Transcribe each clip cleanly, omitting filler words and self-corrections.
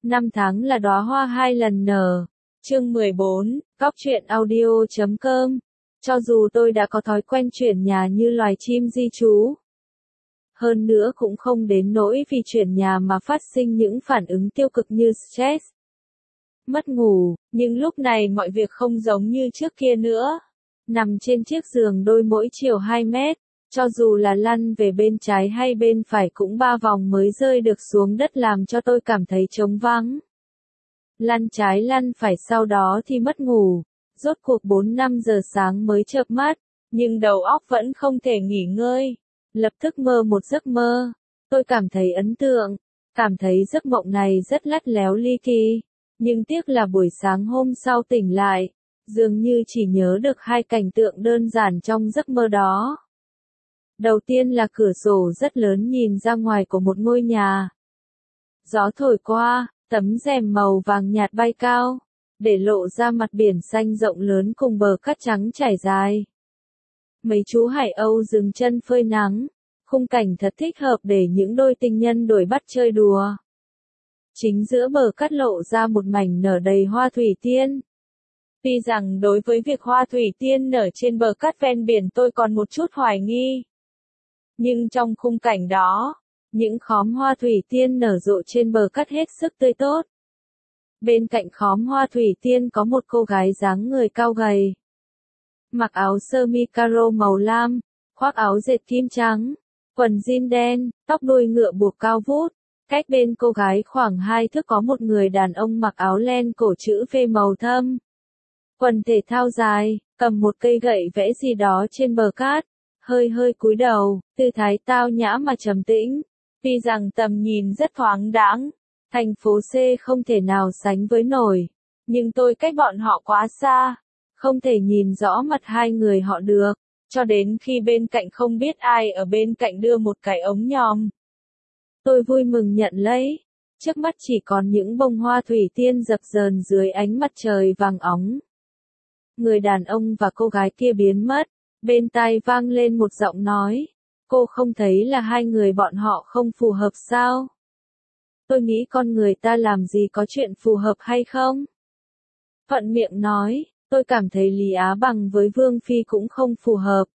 Năm tháng là đóa hoa hai lần nở. Chương 14, Góc truyện audio.com. Cho dù tôi đã có thói quen chuyển nhà như loài chim di trú, hơn nữa cũng không đến nỗi vì chuyển nhà mà phát sinh những phản ứng tiêu cực như stress, mất ngủ, nhưng lúc này mọi việc không giống như trước kia nữa. Nằm trên chiếc giường đôi mỗi chiều 2 mét, cho dù là lăn về bên trái hay bên phải cũng 3 vòng mới rơi được xuống đất làm cho tôi cảm thấy trống vắng. Lăn trái lăn phải sau đó thì mất ngủ, rốt cuộc 4-5 giờ sáng mới chợp mắt, nhưng đầu óc vẫn không thể nghỉ ngơi. Lập tức mơ một giấc mơ, tôi cảm thấy ấn tượng, cảm thấy giấc mộng này rất lắt léo ly kỳ, nhưng tiếc là buổi sáng hôm sau tỉnh lại, dường như chỉ nhớ được 2 cảnh tượng đơn giản trong giấc mơ đó. Đầu tiên là cửa sổ rất lớn nhìn ra ngoài của một ngôi nhà. Gió thổi qua, tấm rèm màu vàng nhạt bay cao, để lộ ra mặt biển xanh rộng lớn cùng bờ cát trắng trải dài. Mấy chú hải âu dừng chân phơi nắng, khung cảnh thật thích hợp để những đôi tình nhân đuổi bắt chơi đùa. Chính giữa bờ cát lộ ra một mảnh nở đầy hoa thủy tiên. Tuy rằng đối với việc hoa thủy tiên nở trên bờ cát ven biển tôi còn một chút hoài nghi, nhưng trong khung cảnh đó, những khóm hoa thủy tiên nở rộ trên bờ cát hết sức tươi tốt. Bên cạnh khóm hoa thủy tiên có một cô gái dáng người cao gầy, mặc áo sơ mi caro màu lam, khoác áo dệt kim trắng, quần jean đen, tóc đuôi ngựa buộc cao vút. Cách bên cô gái khoảng 2 thước có một người đàn ông mặc áo len cổ chữ V màu thâm, quần thể thao dài, cầm một cây gậy vẽ gì đó trên bờ cát, hơi cúi đầu, tư thái tao nhã mà trầm tĩnh. Tuy rằng tầm nhìn rất thoáng đãng, thành phố C không thể nào sánh với nổi, nhưng tôi cách bọn họ quá xa, không thể nhìn rõ mặt hai người họ được, cho đến khi bên cạnh không biết ai ở bên cạnh đưa một cái ống nhòm. Tôi vui mừng nhận lấy, trước mắt chỉ còn những bông hoa thủy tiên dập dờn dưới ánh mặt trời vàng óng. Người đàn ông và cô gái kia biến mất, bên tai vang lên một giọng nói, cô không thấy là hai người bọn họ không phù hợp sao? Tôi nghĩ con người ta làm gì có chuyện phù hợp hay không? Thuận miệng nói, tôi cảm thấy Lý Á Bằng với Vương Phi cũng không phù hợp.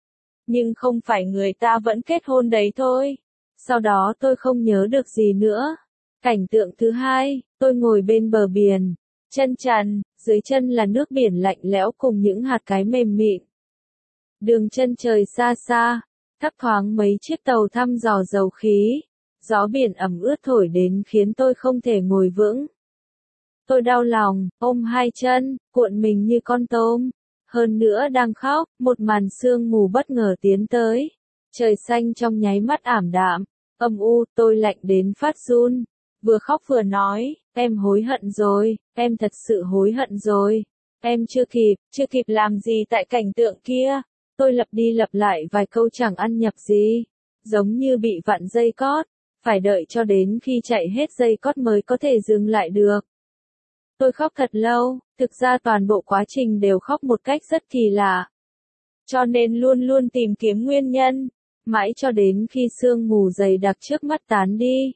Nhưng không phải người ta vẫn kết hôn đấy thôi. Sau đó tôi không nhớ được gì nữa. Cảnh tượng thứ hai, tôi ngồi bên bờ biển, chân trần, dưới chân là nước biển lạnh lẽo cùng những hạt cái mềm mịn. Đường chân trời xa xa, thấp thoáng mấy chiếc tàu thăm dò dầu khí, gió biển ẩm ướt thổi đến khiến tôi không thể ngồi vững. Tôi đau lòng, ôm hai chân, cuộn mình như con tôm. Hơn nữa đang khóc, một màn sương mù bất ngờ tiến tới. Trời xanh trong nháy mắt ảm đạm, âm u, tôi lạnh đến phát run. Vừa khóc vừa nói, em hối hận rồi, em thật sự hối hận rồi. Em chưa kịp làm gì tại cảnh tượng kia. Tôi lặp đi lặp lại vài câu chẳng ăn nhập gì. Giống như bị vặn dây cót, phải đợi cho đến khi chạy hết dây cót mới có thể dừng lại được. Tôi khóc thật lâu, thực ra toàn bộ quá trình đều khóc một cách rất kỳ lạ. Cho nên luôn luôn tìm kiếm nguyên nhân, mãi cho đến khi sương mù dày đặc trước mắt tán đi.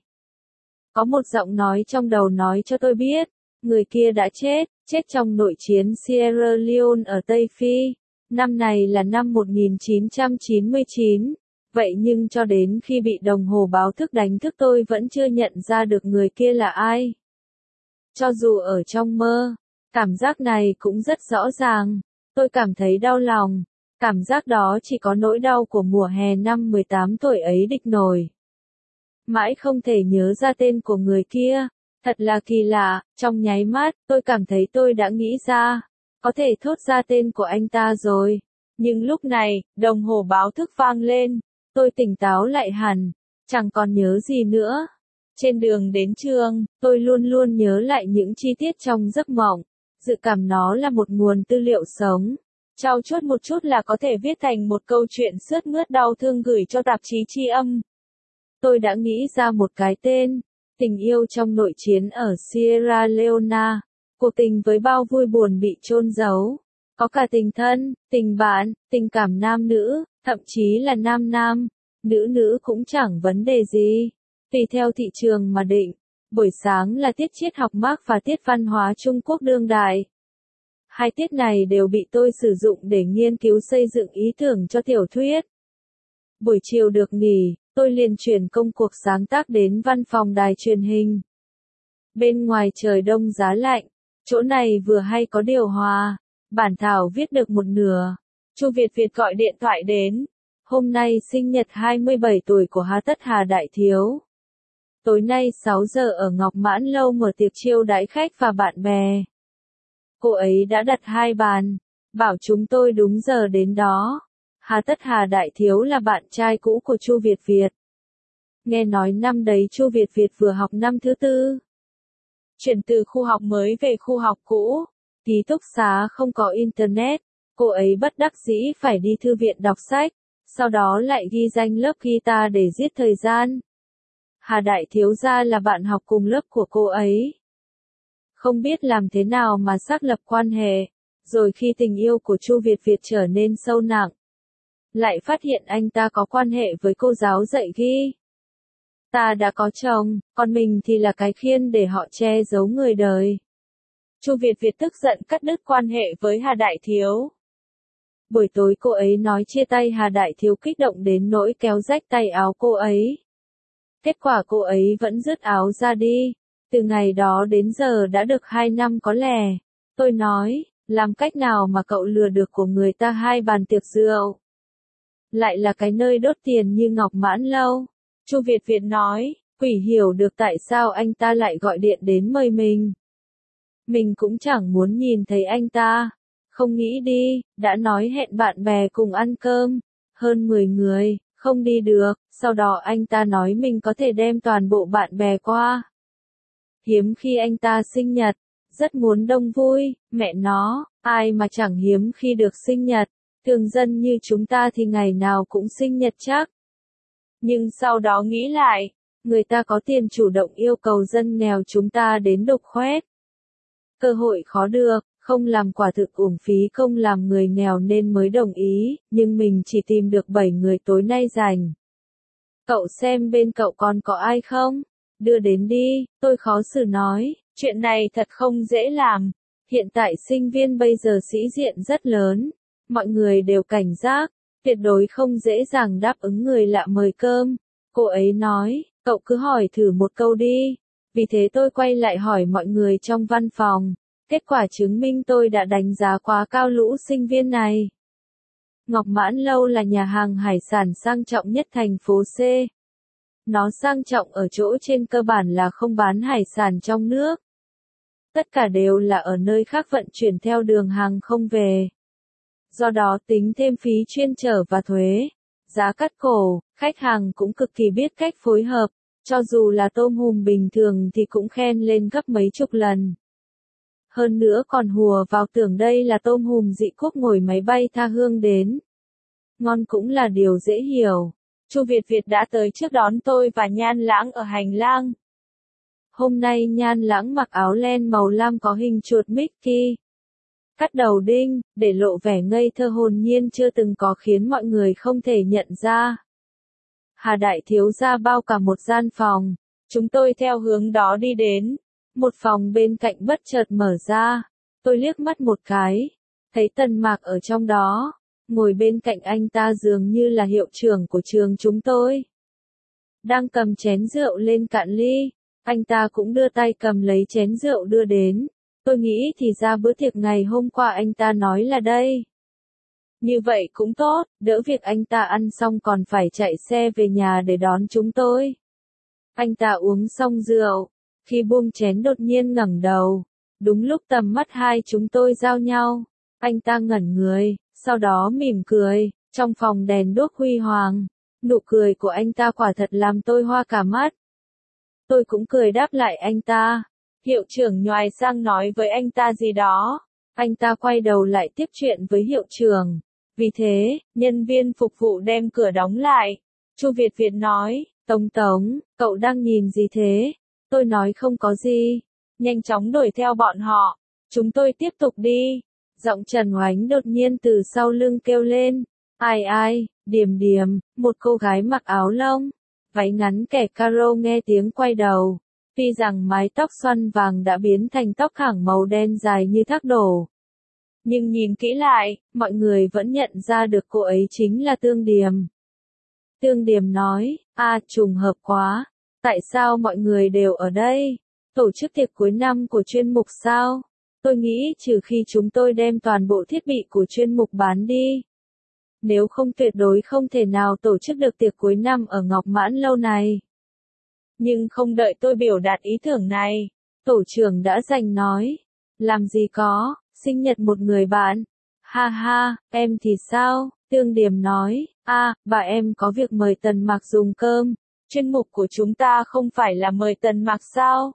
Có một giọng nói trong đầu nói cho tôi biết, người kia đã chết trong nội chiến Sierra Leone ở Tây Phi. Năm này là năm 1999, vậy nhưng cho đến khi bị đồng hồ báo thức đánh thức tôi vẫn chưa nhận ra được người kia là ai. Cho dù ở trong mơ, cảm giác này cũng rất rõ ràng, tôi cảm thấy đau lòng, cảm giác đó chỉ có nỗi đau của mùa hè năm 18 tuổi ấy địch nổi. Mãi không thể nhớ ra tên của người kia, thật là kỳ lạ, trong nháy mắt, tôi cảm thấy tôi đã nghĩ ra, có thể thốt ra tên của anh ta rồi. Nhưng lúc này, đồng hồ báo thức vang lên, tôi tỉnh táo lại hẳn, chẳng còn nhớ gì nữa. Trên đường đến trường, tôi luôn luôn nhớ lại những chi tiết trong giấc mộng, dự cảm nó là một nguồn tư liệu sống. Trau chuốt một chút là có thể viết thành một câu chuyện sướt mướt đau thương gửi cho tạp chí tri âm. Tôi đã nghĩ ra một cái tên, tình yêu trong nội chiến ở Sierra Leone, cuộc tình với bao vui buồn bị chôn giấu. Có cả tình thân, tình bạn, tình cảm nam nữ, thậm chí là nam nam, nữ nữ cũng chẳng vấn đề gì. Tùy theo thị trường mà định. Buổi sáng là tiết triết học Mác và tiết văn hóa Trung Quốc đương đại. Hai tiết này đều bị tôi sử dụng để nghiên cứu xây dựng ý tưởng cho tiểu thuyết. Buổi chiều được nghỉ, tôi liền chuyển công cuộc sáng tác đến văn phòng đài truyền hình. Bên ngoài trời đông giá lạnh, chỗ này vừa hay có điều hòa, bản thảo viết được một nửa. Chu Việt Việt gọi điện thoại đến. Hôm nay sinh nhật 27 tuổi của Hà Tất Hà đại thiếu. Tối nay 6 giờ ở Ngọc Mãn Lâu mở tiệc chiêu đãi khách và bạn bè. Cô ấy đã đặt 2 bàn, bảo chúng tôi đúng giờ đến đó. Hà Tất Hà đại thiếu là bạn trai cũ của Chu Việt Việt. Nghe nói năm đấy Chu Việt Việt vừa học năm thứ 4. Chuyển từ khu học mới về khu học cũ, ký túc xá không có internet, cô ấy bất đắc dĩ phải đi thư viện đọc sách, sau đó lại ghi danh lớp guitar để giết thời gian. Hà đại thiếu gia là bạn học cùng lớp của cô ấy. Không biết làm thế nào mà xác lập quan hệ, rồi khi tình yêu của Chu Việt Việt trở nên sâu nặng, lại phát hiện anh ta có quan hệ với cô giáo dạy ghi. Ta đã có chồng, còn mình thì là cái khiên để họ che giấu người đời. Chu Việt Việt tức giận cắt đứt quan hệ với Hà đại thiếu. Buổi tối cô ấy nói chia tay Hà đại thiếu kích động đến nỗi kéo rách tay áo cô ấy. Kết quả cô ấy vẫn dứt áo ra đi. Từ ngày đó đến giờ đã được 2 năm có lẽ. Tôi nói, làm cách nào mà cậu lừa được của người ta 2 bàn tiệc rượu? Lại là cái nơi đốt tiền như Ngọc Mãn Lâu. Chu Việt Việt nói, quỷ hiểu được tại sao anh ta lại gọi điện đến mời mình. Mình cũng chẳng muốn nhìn thấy anh ta. Không nghĩ đi, đã nói hẹn bạn bè cùng ăn cơm. Hơn 10 người, không đi được, sau đó anh ta nói mình có thể đem toàn bộ bạn bè qua. Hiếm khi anh ta sinh nhật, rất muốn đông vui, mẹ nó, ai mà chẳng hiếm khi được sinh nhật, thường dân như chúng ta thì ngày nào cũng sinh nhật chắc. Nhưng sau đó nghĩ lại, người ta có tiền chủ động yêu cầu dân nghèo chúng ta đến đục khoét. Cơ hội khó được, không làm quả thực uổng phí công làm người nghèo nên mới đồng ý, nhưng mình chỉ tìm được 7 người tối nay rảnh. Cậu xem bên cậu còn có ai không? Đưa đến đi, tôi khó xử nói, chuyện này thật không dễ làm. Hiện tại sinh viên bây giờ sĩ diện rất lớn, mọi người đều cảnh giác, tuyệt đối không dễ dàng đáp ứng người lạ mời cơm. Cô ấy nói, cậu cứ hỏi thử một câu đi. Vì thế tôi quay lại hỏi mọi người trong văn phòng. Kết quả chứng minh tôi đã đánh giá quá cao lũ sinh viên này. Ngọc Mãn Lâu là nhà hàng hải sản sang trọng nhất thành phố C. Nó sang trọng ở chỗ trên cơ bản là không bán hải sản trong nước. Tất cả đều là ở nơi khác vận chuyển theo đường hàng không về. Do đó tính thêm phí chuyên chở và thuế, giá cắt cổ, khách hàng cũng cực kỳ biết cách phối hợp, cho dù là tôm hùm bình thường thì cũng khen lên gấp mấy chục lần. Hơn nữa còn hùa vào tưởng đây là tôm hùm dị quốc ngồi máy bay tha hương đến. Ngon cũng là điều dễ hiểu. Chu Việt Việt đã tới trước đón tôi và Nhan Lãng ở hành lang. Hôm nay Nhan Lãng mặc áo len màu lam có hình chuột Mickey. Cắt đầu đinh, để lộ vẻ ngây thơ hồn nhiên chưa từng có khiến mọi người không thể nhận ra. Hà đại thiếu gia bao cả một gian phòng. Chúng tôi theo hướng đó đi đến. Một phòng bên cạnh bất chợt mở ra. Tôi liếc mắt một cái. Thấy Tần Mạc ở trong đó. Ngồi bên cạnh anh ta dường như là hiệu trưởng của trường chúng tôi. Đang cầm chén rượu lên cạn ly. Anh ta cũng đưa tay cầm lấy chén rượu đưa đến. Tôi nghĩ thì ra bữa tiệc ngày hôm qua anh ta nói là đây. Như vậy cũng tốt, đỡ việc anh ta ăn xong còn phải chạy xe về nhà để đón chúng tôi. Anh ta uống xong rượu. Khi buông chén đột nhiên ngẩng đầu. Đúng lúc tầm mắt hai chúng tôi giao nhau. Anh ta ngẩn người, sau đó mỉm cười. Trong phòng đèn đuốc huy hoàng. Nụ cười của anh ta quả thật làm tôi hoa cả mắt. Tôi cũng cười đáp lại anh ta. Hiệu trưởng nhoài sang nói với anh ta gì đó. Anh ta quay đầu lại tiếp chuyện với hiệu trưởng. Vì thế, nhân viên phục vụ đem cửa đóng lại. Chu Việt Việt nói, Tống Tống, cậu đang nhìn gì thế? Tôi nói không có gì. Nhanh chóng đuổi theo bọn họ. Chúng tôi tiếp tục đi. Giọng Trần Oánh đột nhiên từ sau lưng kêu lên. Ai, Điềm Điềm, một cô gái mặc áo lông. Váy ngắn kẻ caro nghe tiếng quay đầu. Tuy rằng mái tóc xoăn vàng đã biến thành tóc thẳng màu đen dài như thác đổ. Nhưng nhìn kỹ lại, mọi người vẫn nhận ra được cô ấy chính là Tương Điềm. Tương Điềm nói, trùng hợp quá, tại sao mọi người đều ở đây? Tổ chức tiệc cuối năm của chuyên mục sao? Tôi nghĩ trừ khi chúng tôi đem toàn bộ thiết bị của chuyên mục bán đi. Nếu không tuyệt đối không thể nào tổ chức được tiệc cuối năm ở Ngọc Mãn Lâu này. Nhưng không đợi tôi biểu đạt ý tưởng này, tổ trưởng đã giành nói. Làm gì có, sinh nhật một người bạn. Ha ha, em thì sao? Tương Điềm nói, bà em có việc mời Tần Mạc dùng cơm. Chuyên mục của chúng ta không phải là mời Tần Mạc sao?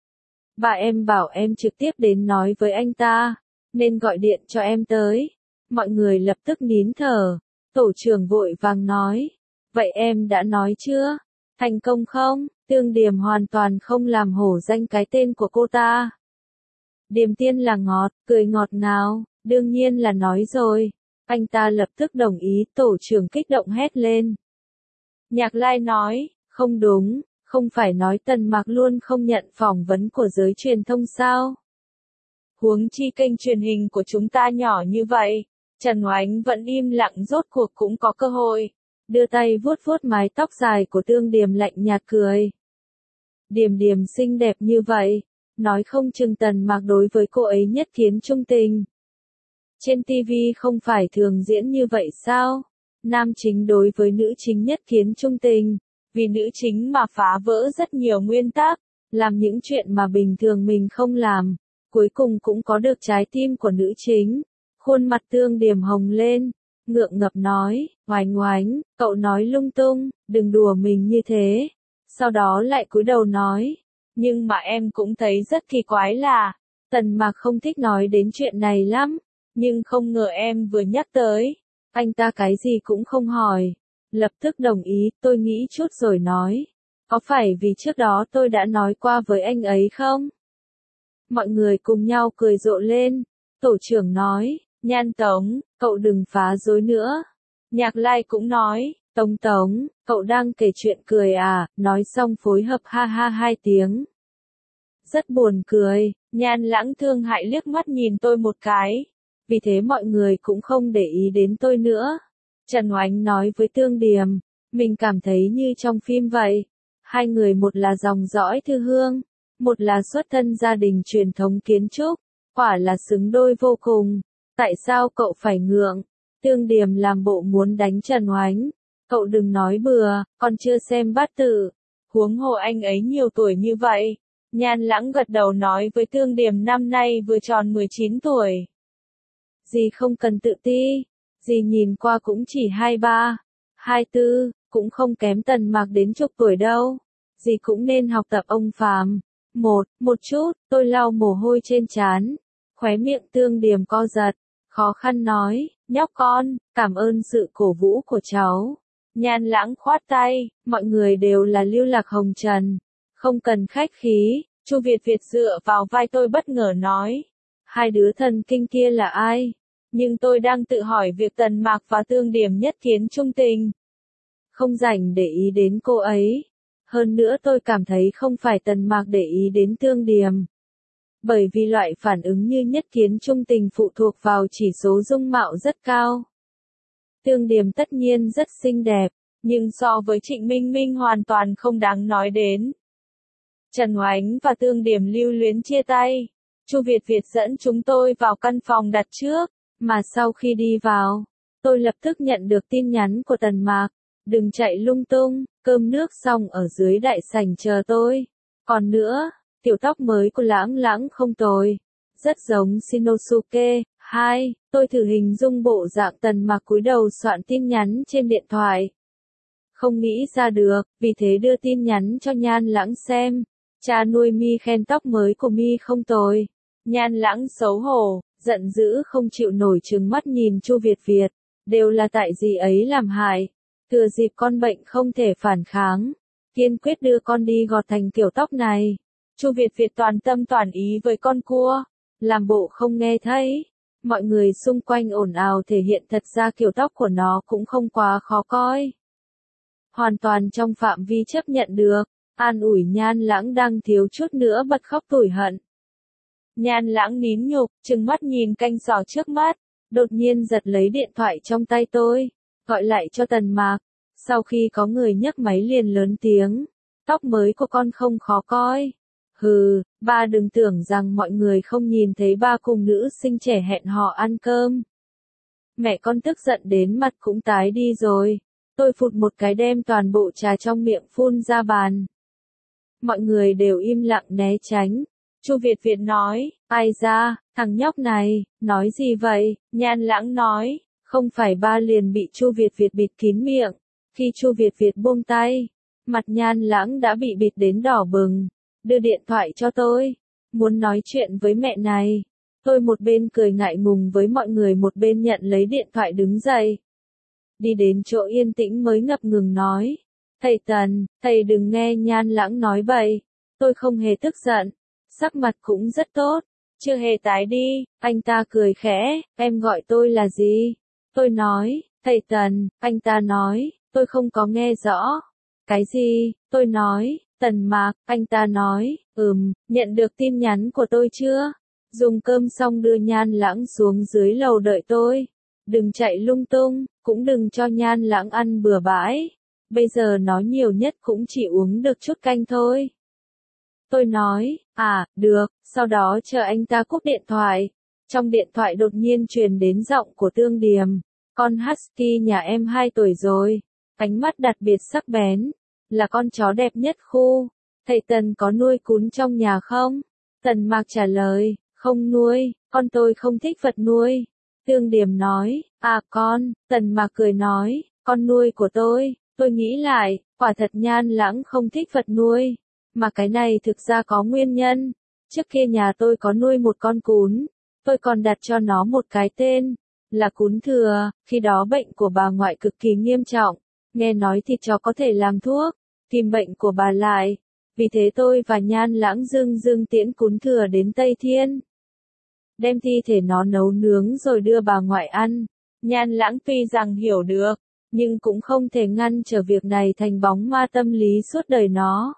Bà em bảo em trực tiếp đến nói với anh ta, nên gọi điện cho em tới. Mọi người lập tức nín thở. Tổ trưởng vội vàng nói, vậy em đã nói chưa? Thành công không? Tương Điềm hoàn toàn không làm hổ danh cái tên của cô ta. Điềm Tiên là ngọt, cười ngọt ngào, đương nhiên là nói rồi. Anh ta lập tức đồng ý, tổ trưởng kích động hét lên. Nhạc Lai nói, không đúng, không phải nói Tần Mạc luôn không nhận phỏng vấn của giới truyền thông sao? Huống chi kênh truyền hình của chúng ta nhỏ như vậy, Trần Oánh vẫn im lặng rốt cuộc cũng có cơ hội. Đưa tay vuốt vuốt mái tóc dài của Tương Điềm lạnh nhạt cười. Điềm Điềm xinh đẹp như vậy, nói không chừng Tần Mạc đối với cô ấy nhất kiến trung tình. Trên TV không phải thường diễn như vậy sao? Nam chính đối với nữ chính nhất kiến trung tình, vì nữ chính mà phá vỡ rất nhiều nguyên tắc, làm những chuyện mà bình thường mình không làm, cuối cùng cũng có được trái tim của nữ chính. Khuôn mặt Tương Điềm hồng lên, ngượng ngập nói, Oánh Oánh, cậu nói lung tung, đừng đùa mình như thế. Sau đó lại cúi đầu nói, nhưng mà em cũng thấy rất kỳ quái là, Tần Mạc không thích nói đến chuyện này lắm, nhưng không ngờ em vừa nhắc tới, anh ta cái gì cũng không hỏi. Lập tức đồng ý, tôi nghĩ chút rồi nói, có phải vì trước đó tôi đã nói qua với anh ấy không? Mọi người cùng nhau cười rộ lên, tổ trưởng nói, Nhan Tống, cậu đừng phá rối nữa. Nhạc Lai cũng nói, Tống Tống, cậu đang kể chuyện cười à, nói xong phối hợp ha ha 2 tiếng. Rất buồn cười, Nhan Lãng thương hại liếc mắt nhìn tôi một cái. Vì thế mọi người cũng không để ý đến tôi nữa. Trần Oánh nói với Tương Điềm, mình cảm thấy như trong phim vậy. Hai người một là dòng dõi Thư Hương, một là xuất thân gia đình truyền thống kiến trúc, quả là xứng đôi vô cùng. Tại sao cậu phải ngượng? Tương Điềm làm bộ muốn đánh Trần Oánh. Cậu đừng nói bừa, còn chưa xem bát tự. Huống hồ anh ấy nhiều tuổi như vậy. Nhan Lãng gật đầu nói với Tương Điềm năm nay vừa tròn 19 tuổi. Dì không cần tự ti, dì nhìn qua cũng chỉ 23, 24, cũng không kém Tần Mạc đến chục tuổi đâu. Dì cũng nên học tập ông Phàm. Một chút, tôi lau mồ hôi trên trán. Khóe miệng Tương Điềm co giật, khó khăn nói, nhóc con, cảm ơn sự cổ vũ của cháu. Nhan Lãng khoát tay, mọi người đều là lưu lạc hồng trần. Không cần khách khí, Chu Việt Việt dựa vào vai tôi bất ngờ nói. Hai đứa thần kinh kia là ai? Nhưng tôi đang tự hỏi việc Tần Mạc và Tương Điềm nhất kiến trung tình. Không rảnh để ý đến cô ấy. Hơn nữa tôi cảm thấy không phải Tần Mạc để ý đến Tương Điềm. Bởi vì loại phản ứng như nhất kiến trung tình phụ thuộc vào chỉ số dung mạo rất cao. Tương Điềm tất nhiên rất xinh đẹp, nhưng so với Trịnh Minh Minh hoàn toàn không đáng nói đến. Trần Oánh và Tương Điềm lưu luyến chia tay. Chu Việt Việt dẫn chúng tôi vào căn phòng đặt trước, mà sau khi đi vào, tôi lập tức nhận được tin nhắn của Tần Mạc. Đừng chạy lung tung, cơm nước xong ở dưới đại sảnh chờ tôi. Còn nữa, tiểu tóc mới của Lãng Lãng không tồi. Rất giống Shinosuke. 2. Tôi thử hình dung bộ dạng Tần Mạc cúi đầu soạn tin nhắn trên điện thoại. Không nghĩ ra được, vì thế đưa tin nhắn cho Nhan Lãng xem. Cha nuôi Mi khen tóc mới của Mi không tồi. Nhan Lãng xấu hổ, giận dữ không chịu nổi trừng mắt nhìn Chu Việt Việt. Đều là tại dì ấy làm hại. Thừa dịp con bệnh không thể phản kháng, kiên quyết đưa con đi gọt thành kiểu tóc này. Chu Việt Việt toàn tâm toàn ý với con cua, làm bộ không nghe thấy. Mọi người xung quanh ồn ào thể hiện thật ra kiểu tóc của nó cũng không quá khó coi. Hoàn toàn trong phạm vi chấp nhận được. an ủi Nhan Lãng đang thiếu chút nữa bật khóc tủi hận. Nhan Lãng nín nhục, trừng mắt nhìn canh sò trước mắt, đột nhiên giật lấy điện thoại trong tay tôi, gọi lại cho Tần Mạc. Sau khi có người nhấc máy liền lớn tiếng, tóc mới của con không khó coi. Hừ, ba đừng tưởng rằng mọi người không nhìn thấy ba cùng nữ sinh trẻ hẹn hò ăn cơm. Mẹ con tức giận đến mặt cũng tái đi rồi. Tôi phụt một cái đem toàn bộ trà trong miệng phun ra bàn. Mọi người đều im lặng né tránh. Chu Việt Việt nói, ai ra, thằng nhóc này, nói gì vậy? Nhan Lãng nói, không phải ba liền bị Chu Việt Việt bịt kín miệng. Khi Chu Việt Việt buông tay, mặt Nhan Lãng đã bị bịt đến đỏ bừng. Đưa điện thoại cho tôi, muốn nói chuyện với mẹ này. Tôi một bên cười ngại ngùng với mọi người một bên nhận lấy điện thoại đứng dậy. Đi đến chỗ yên tĩnh mới ngập ngừng nói. Thầy Tần, thầy đừng nghe Nhan Lãng nói bậy. Tôi không hề tức giận, sắc mặt cũng rất tốt, chưa hề tái đi. Anh ta cười khẽ, em gọi tôi là gì? Tôi nói, thầy Tần, anh ta nói, tôi không có nghe rõ. Cái gì? Tôi nói, Tần Mạc, anh ta nói, nhận được tin nhắn của tôi chưa? Dùng cơm xong đưa Nhan Lãng xuống dưới lầu đợi tôi. Đừng chạy lung tung, cũng đừng cho Nhan Lãng ăn bừa bãi. Bây giờ nó nhiều nhất cũng chỉ uống được chút canh thôi. Tôi nói, được, sau đó chờ anh ta cúp điện thoại. Trong điện thoại đột nhiên truyền đến giọng của Tương Điềm. Con Husky nhà em 2 tuổi rồi. Ánh mắt đặc biệt sắc bén. Là con chó đẹp nhất khu. Thầy Tần có nuôi cún trong nhà không? Tần Mạc trả lời, không nuôi, con tôi không thích vật nuôi. Tương Điềm nói, con, Tần Mạc cười nói, con nuôi của tôi nghĩ lại, quả thật Nhan Lãng không thích vật nuôi. Mà cái này thực ra có nguyên nhân. Trước kia nhà tôi có nuôi một con cún, tôi còn đặt cho nó một cái tên, là cún thừa. Khi đó bệnh của bà ngoại cực kỳ nghiêm trọng, nghe nói thịt chó có thể làm thuốc, tìm bệnh của bà lại. Vì thế tôi và Nhan Lãng dưng tiễn cún thừa đến Tây Thiên. Đem thi thể nó nấu nướng rồi đưa bà ngoại ăn. Nhan Lãng tuy rằng hiểu được, nhưng cũng không thể ngăn trở việc này thành bóng ma tâm lý suốt đời nó.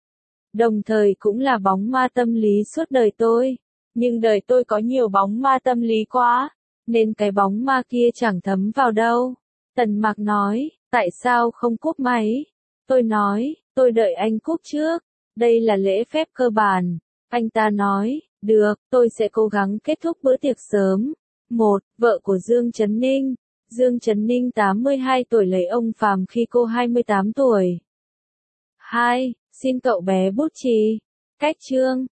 Đồng thời cũng là bóng ma tâm lý suốt đời tôi. Nhưng đời tôi có nhiều bóng ma tâm lý quá, nên cái bóng ma kia chẳng thấm vào đâu. Tần Mạc nói, tại sao không cúp máy? Tôi nói, tôi đợi anh cúp trước. Đây là lễ phép cơ bản. Anh ta nói, được, tôi sẽ cố gắng kết thúc bữa tiệc sớm. 1. Vợ của Dương Chấn Ninh. Dương Chấn Ninh 82 tuổi lấy ông Phàm khi cô 28 tuổi. 2. Xin cậu bé bút chì. Cách chương.